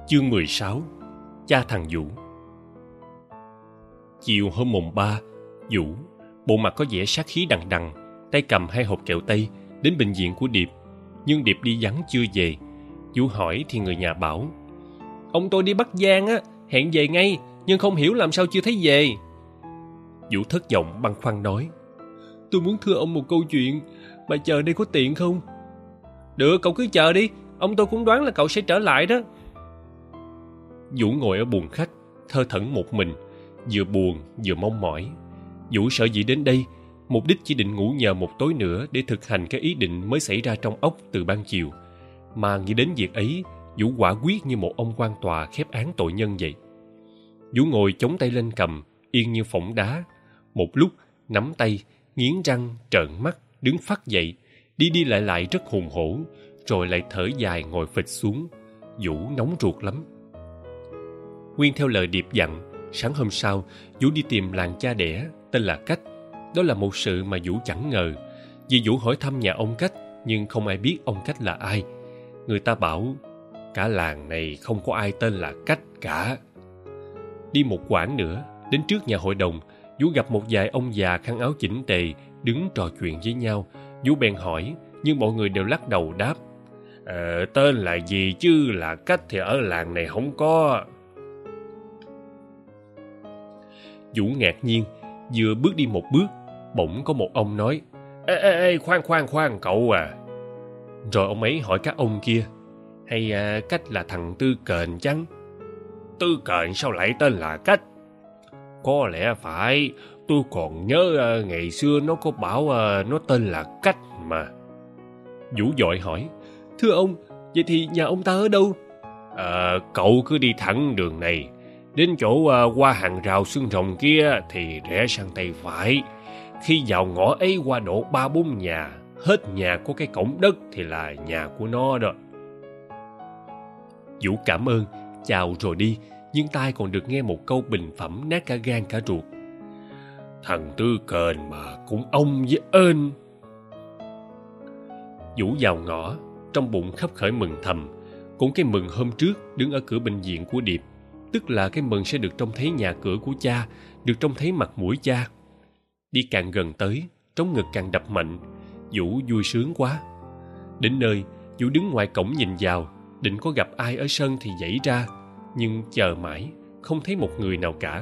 Chương 16. Cha thằng Vũ. Chiều hôm mùng 3, Vũ, bộ mặt có vẻ sát khí đằng đằng, tay cầm 2 hộp kẹo tây, đến bệnh viện của Điệp. Nhưng Điệp đi vắng chưa về. Vũ hỏi thì người nhà bảo: "Ông tôi đi Bắc Giang á, hẹn về ngay, nhưng không hiểu làm sao chưa thấy về." Vũ thất vọng băn khoăn nói: "Tôi muốn thưa ông một câu chuyện, mà chờ đây có tiện không?" "Được, cậu cứ chờ đi, ông tôi cũng đoán là cậu sẽ trở lại đó." Vũ ngồi ở buồng khách, thơ thẩn một mình, vừa buồn vừa mong mỏi. Vũ sợ dĩ đến đây, mục đích chỉ định ngủ nhờ một tối nữa để thực hành cái ý định mới xảy ra trong óc từ ban chiều. Mà nghĩ đến việc ấy, Vũ quả quyết như một ông quan tòa khép án tội nhân vậy. Vũ ngồi chống tay lên cầm, yên như phỗng đá. Một lúc, nắm tay, nghiến răng, trợn mắt, đứng phắt dậy, đi đi lại lại rất hùng hổ, rồi lại thở dài ngồi phịch xuống. Vũ nóng ruột lắm. Nguyên theo lời Điệp dặn, sáng hôm sau, Vũ đi tìm làng cha đẻ, tên là Cách. Đó là một sự mà Vũ chẳng ngờ. Vì Vũ hỏi thăm nhà ông Cách, nhưng không ai biết ông Cách là ai. Người ta bảo, cả làng này không có ai tên là Cách cả. Đi một quãng nữa, đến trước nhà hội đồng, Vũ gặp một vài ông già khăn áo chỉnh tề, đứng trò chuyện với nhau. Vũ bèn hỏi, nhưng mọi người đều lắc đầu đáp: "Tên là gì chứ là Cách thì ở làng này không có." Vũ ngạc nhiên, vừa bước đi một bước, bỗng có một ông nói: Ê, khoan cậu à." Rồi ông ấy hỏi các ông kia: "Hay Cách là thằng Tư Kền chăng?" "Tư Kền sao lại tên là Cách?" "Có lẽ phải, tôi còn nhớ ngày xưa nó có bảo nó tên là Cách mà." Vũ vội hỏi: "Thưa ông, vậy thì nhà ông ta ở đâu?" Cậu cứ đi thẳng đường này, đến chỗ qua hàng rào xương rồng kia thì rẽ sang tay phải. Khi vào ngõ ấy qua độ 3-4 nhà, hết nhà có cái cổng đất thì là nhà của nó đó." Vũ cảm ơn, chào rồi đi, nhưng tai còn được nghe một câu bình phẩm nát cả gan cả ruột: "Thằng Tư Kền mà cũng ông với ên." Vũ vào ngõ, trong bụng khấp khởi mừng thầm, cũng cái mừng hôm trước đứng ở cửa bệnh viện của Điệp, tức là cái mừng sẽ được trông thấy nhà cửa của cha, được trông thấy mặt mũi cha. Đi càng gần tới, trống ngực càng đập mạnh. Vũ vui sướng quá. Đến nơi, Vũ đứng ngoài cổng nhìn vào, định có gặp ai ở sân thì giãy ra, nhưng chờ mãi không thấy một người nào cả.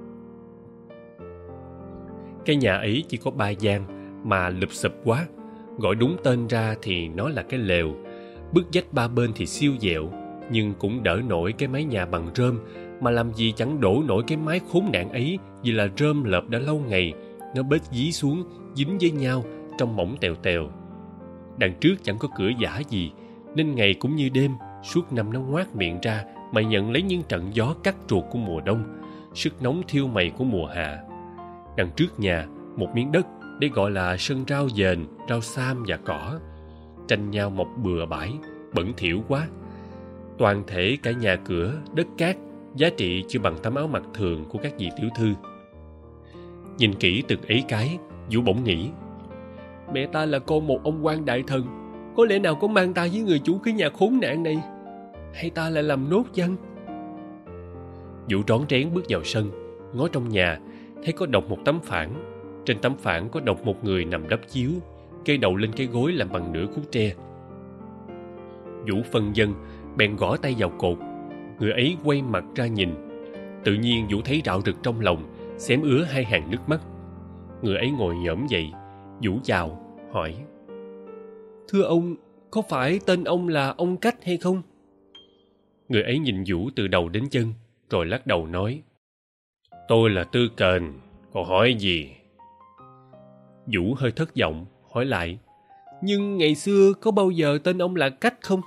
Cái nhà ấy chỉ có 3 gian mà lụp xụp quá. Gọi đúng tên ra thì nó là cái lều. Bức vách 3 bên thì siêu dẹo, nhưng cũng đỡ nổi cái mái nhà bằng rơm, mà làm gì chẳng đổ nổi cái mái khốn nạn ấy, vì là rơm lợp đã lâu ngày, nó bết dí xuống, dính với nhau, trông mỏng tèo tèo. Đằng trước chẳng có cửa giả gì, nên ngày cũng như đêm, suốt năm nó ngoác miệng ra mà nhận lấy những trận gió cắt ruột của mùa đông, sức nóng thiêu mày của mùa hạ. Đằng trước nhà, một miếng đất để gọi là sân rau dền, rau sam và cỏ, tranh nhau mọc bừa bãi, bẩn thỉu quá. Toàn thể cả nhà cửa, đất cát, giá trị chưa bằng tấm áo mặc thường của các vị tiểu thư. Nhìn kỹ từng ấy cái, Vũ bỗng nghĩ: mẹ ta là con một ông quan đại thần, có lẽ nào có mang ta với người chủ cái nhà khốn nạn này, hay ta lại làm nốt chăng? Vũ rón rén bước vào sân, ngó trong nhà, thấy có độc một tấm phản. Trên tấm phản có độc một người nằm đắp chiếu, kê đầu lên cái gối làm bằng nửa khúc tre. Vũ phân vân, bèn gõ tay vào cột. Người ấy quay mặt ra nhìn. Tự nhiên Vũ thấy rạo rực trong lòng, xém ứa 2 hàng nước mắt. Người ấy ngồi nhổm dậy. Vũ chào, hỏi: "Thưa ông, có phải tên ông là ông Cách hay không?" Người ấy nhìn Vũ từ đầu đến chân, rồi lắc đầu nói: "Tôi là Tư Kền, cậu hỏi gì?" Vũ hơi thất vọng, hỏi lại: "Nhưng ngày xưa có bao giờ tên ông là Cách không?"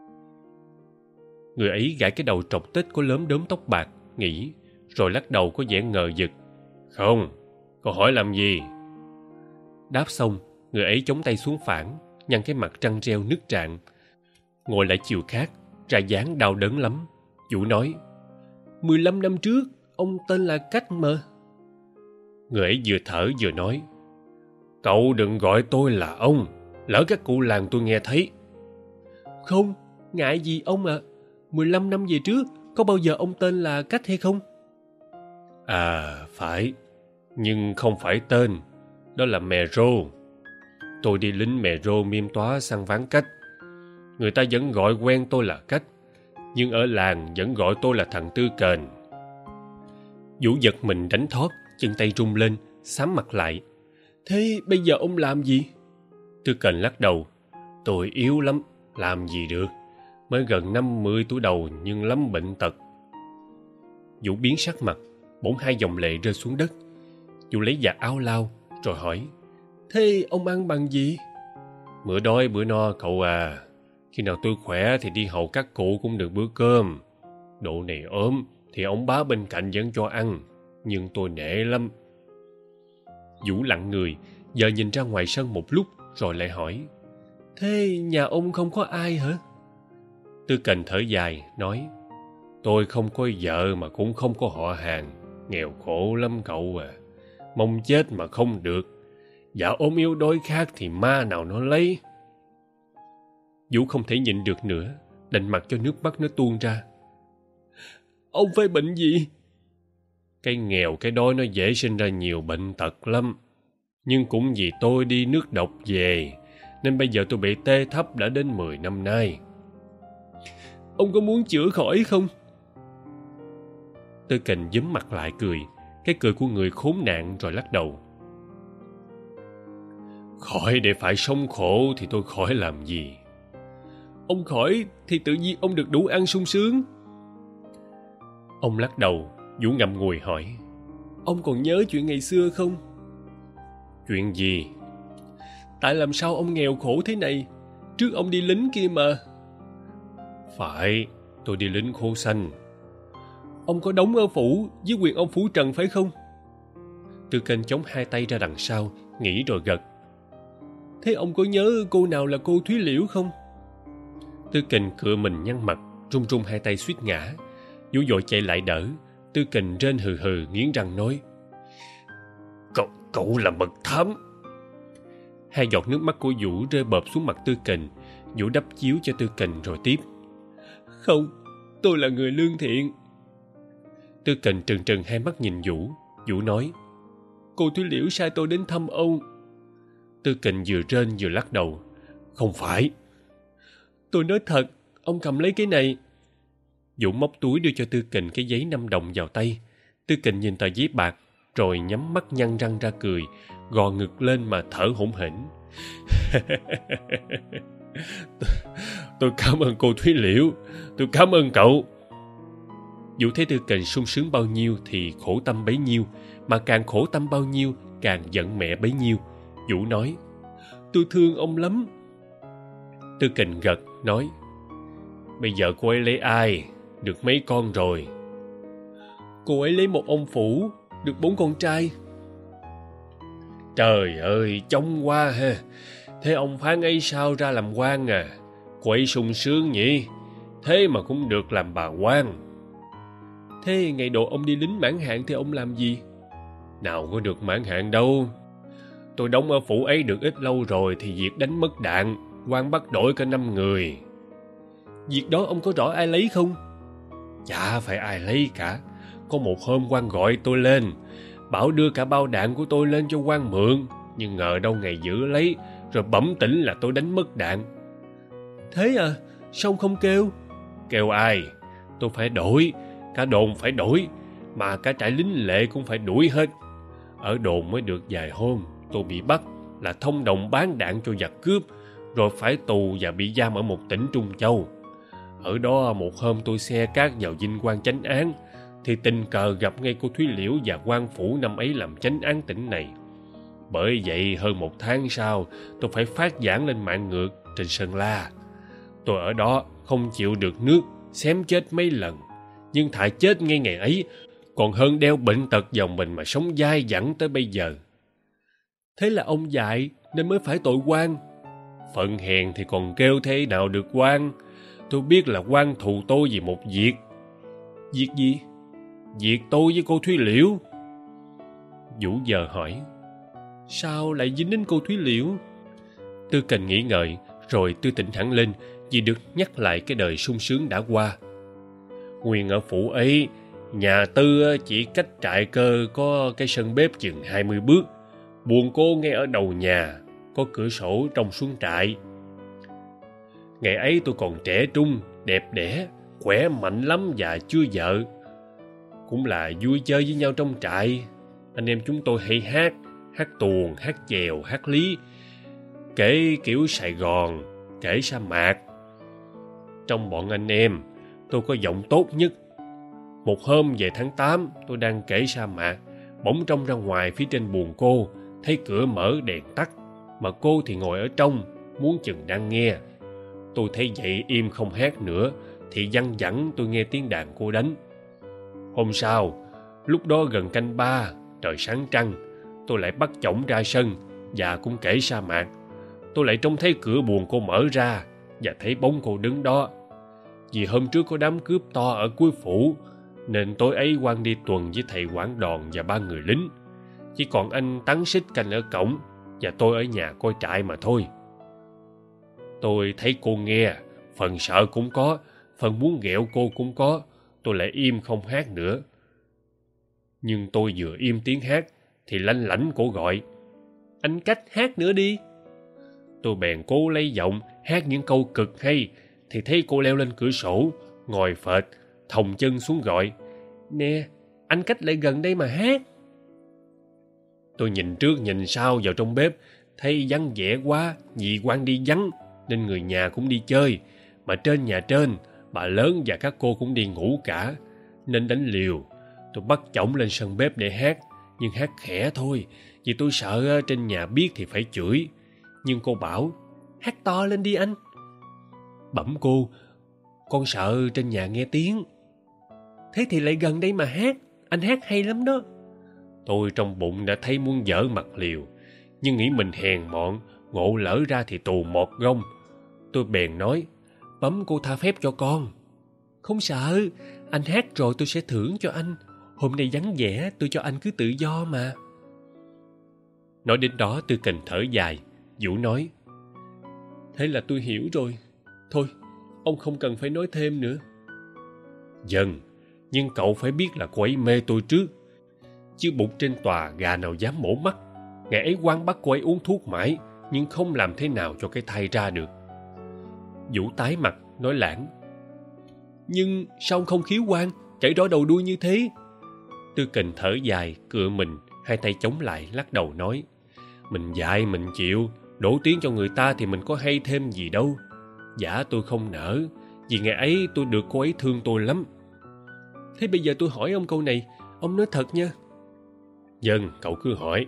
Người ấy gãi cái đầu trọc tết có lốm đốm tóc bạc, nghĩ, rồi lắc đầu có vẻ ngờ vực: "Không, cậu hỏi làm gì?" Đáp xong, người ấy chống tay xuống phản, nhăn cái mặt trăng reo nứt rạn. Ngồi lại chiều khác, ra dáng đau đớn lắm. Vũ nói: 15 năm trước, ông tên là Cách mà." Người ấy vừa thở vừa nói: "Cậu đừng gọi tôi là ông, lỡ các cụ làng tôi nghe thấy." "Không, ngại gì ông ạ. 15 năm về trước, có bao giờ ông tên là Cách hay không? À, phải. Nhưng không phải tên. Đó là Mè Rô. Tôi đi lính Mè Rô Miêm Tóa săn ván Cách. Người ta vẫn gọi quen tôi là Cách, nhưng ở làng vẫn gọi tôi là thằng Tư Kền. Vũ giật mình đánh thót, chân tay rung lên, xám mặt lại. Thế bây giờ ông làm gì? Tư Kền lắc đầu. Tôi yếu lắm, làm gì được. Mới gần 50 tuổi đầu nhưng lắm bệnh tật. Vũ biến sắc mặt, bỗng hai dòng lệ rơi xuống đất. Vũ lấy vạt áo lau, rồi hỏi. Thế ông ăn bằng gì? Bữa đói bữa no cậu à. Khi nào tôi khỏe thì đi hầu các cụ cũng được bữa cơm. Độ này ốm thì ông bá bên cạnh vẫn cho ăn, nhưng tôi nể lắm. Vũ lặng người, giờ nhìn ra ngoài sân một lúc rồi lại hỏi. Thế nhà ông không có ai hả? Tư Kền thở dài, nói. Tôi không có vợ mà cũng không có họ hàng. Nghèo khổ lắm cậu à. Mong chết mà không được. Vợ ốm yếu đói khát thì ma nào nó lấy. Vũ không thể nhịn được nữa, đành mặc cho nước mắt nó tuôn ra. Ông phải bệnh gì? Cái nghèo cái đói nó dễ sinh ra nhiều bệnh tật lắm. Nhưng cũng vì tôi đi nước độc về, nên bây giờ tôi bị tê thấp đã đến 10 năm nay. Ông có muốn chữa khỏi không? Tư Kền giúm mặt lại cười, cái cười của người khốn nạn, rồi lắc đầu. Khỏi để phải sống khổ thì tôi khỏi làm gì. Ông khỏi thì tự nhiên ông được đủ ăn sung sướng. Ông lắc đầu, Vũ ngậm ngùi hỏi. Ông còn nhớ chuyện ngày xưa không? Chuyện gì? Tại làm sao ông nghèo khổ thế này? Trước ông đi lính kia mà. Phải, tôi đi lính khố xanh. Ông có đóng ở phủ với quyền ông phủ Trần phải không? Tư Kền chống hai tay ra đằng sau, nghĩ rồi gật. Thế ông có nhớ cô nào là cô Thúy Liễu không? Tư Kền cựa mình nhăn mặt, run run hai tay suýt ngã. Vũ vội chạy lại đỡ. Tư Kền rên hừ hừ, nghiến răng nói. Cậu là mật thám. Hai giọt nước mắt của Vũ rơi bợp xuống mặt Tư Kền. Vũ đắp chiếu cho Tư Kền rồi tiếp. Không, tôi là người lương thiện. Tư Kền trừng trừng hai mắt nhìn Vũ. Vũ nói. Cô Thúy Liễu sai tôi đến thăm ông. Tư Kền vừa rên vừa lắc đầu. Không phải. Tôi nói thật, ông cầm lấy cái này. Vũ móc túi đưa cho Tư Kền cái giấy 5 đồng vào tay. Tư Kền nhìn tờ giấy bạc, rồi nhắm mắt nhăn răng ra cười, gò ngực lên mà thở hổn hển. Tôi cảm ơn cô Thúy Liễu, tôi cảm ơn cậu. Vũ thấy Tư Kền sung sướng bao nhiêu thì khổ tâm bấy nhiêu, mà càng khổ tâm bao nhiêu càng giận mẹ bấy nhiêu. Vũ nói. Tôi thương ông lắm. Tư Kền gật, nói. Bây giờ cô ấy lấy ai? Được mấy con rồi? Cô ấy lấy một ông phủ, được 4 con trai. Trời ơi, chóng quá ha. Thế ông phán ấy sao ra làm quan à? Cô ấy sung sướng nhỉ? Thế mà cũng được làm bà quan. Thế ngày độ ông đi lính mãn hạn thì ông làm gì? Nào có được mãn hạn đâu. Tôi đóng ở phủ ấy được ít lâu rồi thì việc đánh mất đạn, quan bắt đổi cả 5 người. Việc đó ông có rõ ai lấy không? Chả phải ai lấy cả. Có một hôm quan gọi tôi lên, bảo đưa cả bao đạn của tôi lên cho quan mượn, nhưng ngờ đâu ngày giữ lấy, rồi bẩm tỉnh là tôi đánh mất đạn. Thế à? Sao ông không kêu? Kêu ai? Tôi phải đổi, cả đồn phải đổi, mà cả trại lính lệ cũng phải đuổi hết. Ở đồn mới được vài hôm, tôi bị bắt là thông đồng bán đạn cho giặc cướp, rồi phải tù và bị giam ở một tỉnh Trung Châu. Ở đó một hôm tôi xe cát vào dinh quan chánh án, thì tình cờ gặp ngay cô Thúy Liễu và quan phủ năm ấy làm chánh án tỉnh này. Bởi vậy hơn 1 tháng sau, tôi phải phát giảng lên mạng ngược trên Sơn La. Tôi ở đó không chịu được nước, xém chết mấy lần, nhưng thà chết ngay ngày ấy còn hơn đeo bệnh tật vào mình mà sống dai dẳng tới bây giờ. Thế là ông dại nên mới phải tội quan. Phận hèn thì còn kêu thế nào được quan. Tôi biết là quan thù tôi vì một việc. Việc gì? Việc tôi với cô Thúy Liễu. Vũ giờ hỏi. Sao lại dính đến cô Thúy Liễu? Tư Kền nghĩ ngợi, rồi tươi tỉnh hẳn lên vì được nhắc lại cái đời sung sướng đã qua. Nguyên ở phủ ấy, nhà Tư chỉ cách trại Cơ có cái sân bếp chừng 20 bước. Buồng cô ngay ở đầu nhà, có cửa sổ trông xuống trại. Ngày ấy tôi còn trẻ trung, đẹp đẽ, khỏe mạnh lắm và chưa vợ. Cũng là vui chơi với nhau trong trại. Anh em chúng tôi hay hát tuồng, hát chèo, hát lý, kể kiểu Sài Gòn, kể sa mạc. Trong bọn anh em, tôi có giọng tốt nhất. Một hôm về tháng 8, tôi đang kể sa mạc, bỗng trông ra ngoài phía trên buồng cô, thấy cửa mở đèn tắt, mà cô thì ngồi ở trong, muốn chừng đang nghe. Tôi thấy vậy im không hát nữa, thì văng vẳng tôi nghe tiếng đàn cô đánh. Hôm sau, lúc đó gần canh 3, trời sáng trăng, tôi lại bắt chổng ra sân và cũng kể sa mạc. Tôi lại trông thấy cửa buồng cô mở ra và thấy bóng cô đứng đó. Vì hôm trước có đám cướp to ở cuối phủ, nên tối ấy Quang đi tuần với thầy quản đòn và 3 người lính. Chỉ còn anh Tắn Xích canh ở cổng và tôi ở nhà coi trại mà thôi. Tôi thấy cô nghe, phần sợ cũng có, phần muốn ghẹo cô cũng có. Tôi lại im không hát nữa. Nhưng tôi vừa im tiếng hát thì lanh lảnh cổ gọi: "Anh Cách hát nữa đi." Tôi bèn cố lấy giọng hát những câu cực hay, thì thấy cô leo lên cửa sổ, ngồi phệt, thòng chân xuống gọi: "Nè, anh Cách lại gần đây mà hát." Tôi nhìn trước nhìn sau vào trong bếp, thấy vắng vẻ quá vì Quang đi vắng, nên người nhà cũng đi chơi. Mà trên nhà trên, bà lớn và các cô cũng đi ngủ cả, nên đánh liều. Tôi bắt chổng lên sân bếp để hát, nhưng hát khẽ thôi, vì tôi sợ trên nhà biết thì phải chửi. Nhưng cô bảo: "Hát to lên đi anh." Bẩm cô: "Con sợ trên nhà nghe tiếng." "Thế thì lại gần đây mà hát, anh hát hay lắm đó." Tôi trong bụng đã thấy muốn dở mặt liều, nhưng nghĩ mình hèn mọn, ngộ lỡ ra thì tù một gông. Tôi bèn nói: "Bấm cô tha phép cho con." "Không sợ, anh hát rồi tôi sẽ thưởng cho anh. Hôm nay vắng vẻ, tôi cho anh cứ tự do mà." Nói đến đó Tư Kình thở dài. Vũ nói: "Thế là tôi hiểu rồi. Thôi, ông không cần phải nói thêm nữa." "Dần, nhưng cậu phải biết là cô ấy mê tôi trước. Chứ bụt trên tòa gà nào dám mổ mắt. Ngày ấy Quang bắt cô ấy uống thuốc mãi, nhưng không làm thế nào cho cái thai ra được." Vũ tái mặt, nói lảng: "Nhưng sao ông không khiếu Quang, chảy rõ đầu đuôi như thế?" Tư Kình thở dài, cựa mình, hai tay chống lại, lắc đầu nói: "Mình dạy mình chịu, đổ tiếng cho người ta thì mình có hay thêm gì đâu. Dạ tôi không nỡ, vì ngày ấy tôi được cô ấy thương tôi lắm." "Thế bây giờ tôi hỏi ông câu này, ông nói thật nha." "Vâng, cậu cứ hỏi."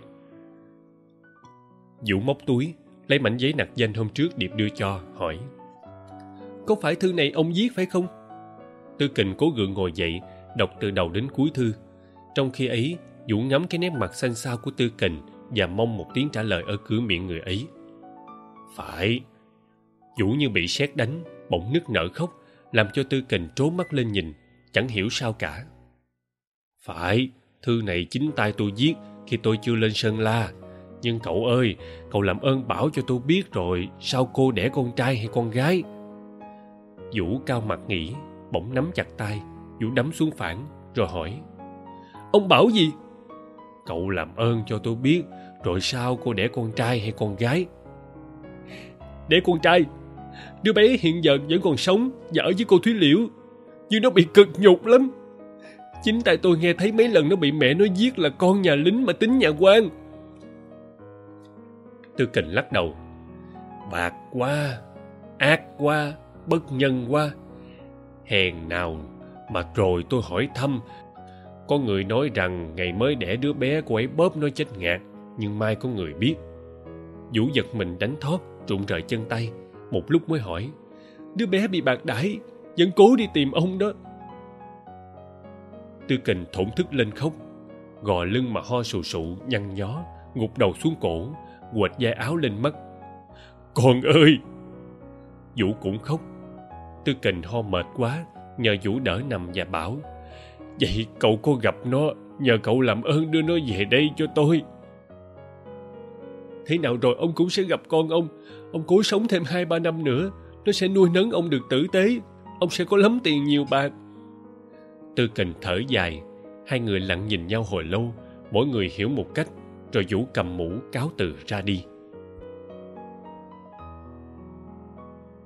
Vũ móc túi, lấy mảnh giấy nặc danh hôm trước Điệp đưa cho, hỏi: "Có phải thư này ông viết phải không?" Tư Kình cố gượng ngồi dậy, đọc từ đầu đến cuối thư. Trong khi ấy, Vũ ngắm cái nét mặt xanh xao của Tư Kình và mong một tiếng trả lời ở cửa miệng người ấy. "Phải." Vũ như bị sét đánh, bỗng nức nở khóc, làm cho Tư Kình trố mắt lên nhìn, chẳng hiểu sao cả. "Phải, thư này chính tay tôi viết khi tôi chưa lên Sơn La. Nhưng cậu ơi, cậu làm ơn bảo cho tôi biết rồi, sao cô đẻ con trai hay con gái?" Vũ cao mặt nghĩ, bỗng nắm chặt tay. Vũ đấm xuống phản, rồi hỏi: "Ông bảo gì?" "Cậu làm ơn cho tôi biết, rồi sao cô đẻ con trai hay con gái?" "Đẻ con trai. Đứa bé hiện giờ vẫn còn sống và ở với cô Thúy Liễu, nhưng nó bị cực nhục lắm. Chính tại tôi nghe thấy mấy lần nó bị mẹ nó giết là con nhà lính mà tính nhà quan." Tư Kình lắc đầu: "Bạc quá, ác quá, bất nhân quá. Hèn nào mà rồi tôi hỏi thăm, có người nói rằng ngày mới đẻ đứa bé cô ấy bóp nó chết ngạt, nhưng mai có người biết." Vũ giật mình đánh thót, rụng rời chân tay, một lúc mới hỏi: "Đứa bé bị bạc đãi, vẫn cố đi tìm ông đó." Tư Kình thổn thức lên khóc, gò lưng mà ho sù sụ nhăn nhó, gục đầu xuống cổ, quệt vai áo lên mắt: "Con ơi!" Vũ cũng khóc. Tư Kình ho mệt quá, nhờ Vũ đỡ nằm và bảo: "Vậy cậu có gặp nó, nhờ cậu làm ơn đưa nó về đây cho tôi." "Thế nào rồi ông cũng sẽ gặp con ông. Ông cố sống thêm 2-3 năm nữa, nó sẽ nuôi nấng ông được tử tế. Ông sẽ có lắm tiền nhiều bạc." Tư Kình thở dài. Hai người lặng nhìn nhau hồi lâu, mỗi người hiểu một cách, rồi Vũ cầm mũ cáo từ ra đi.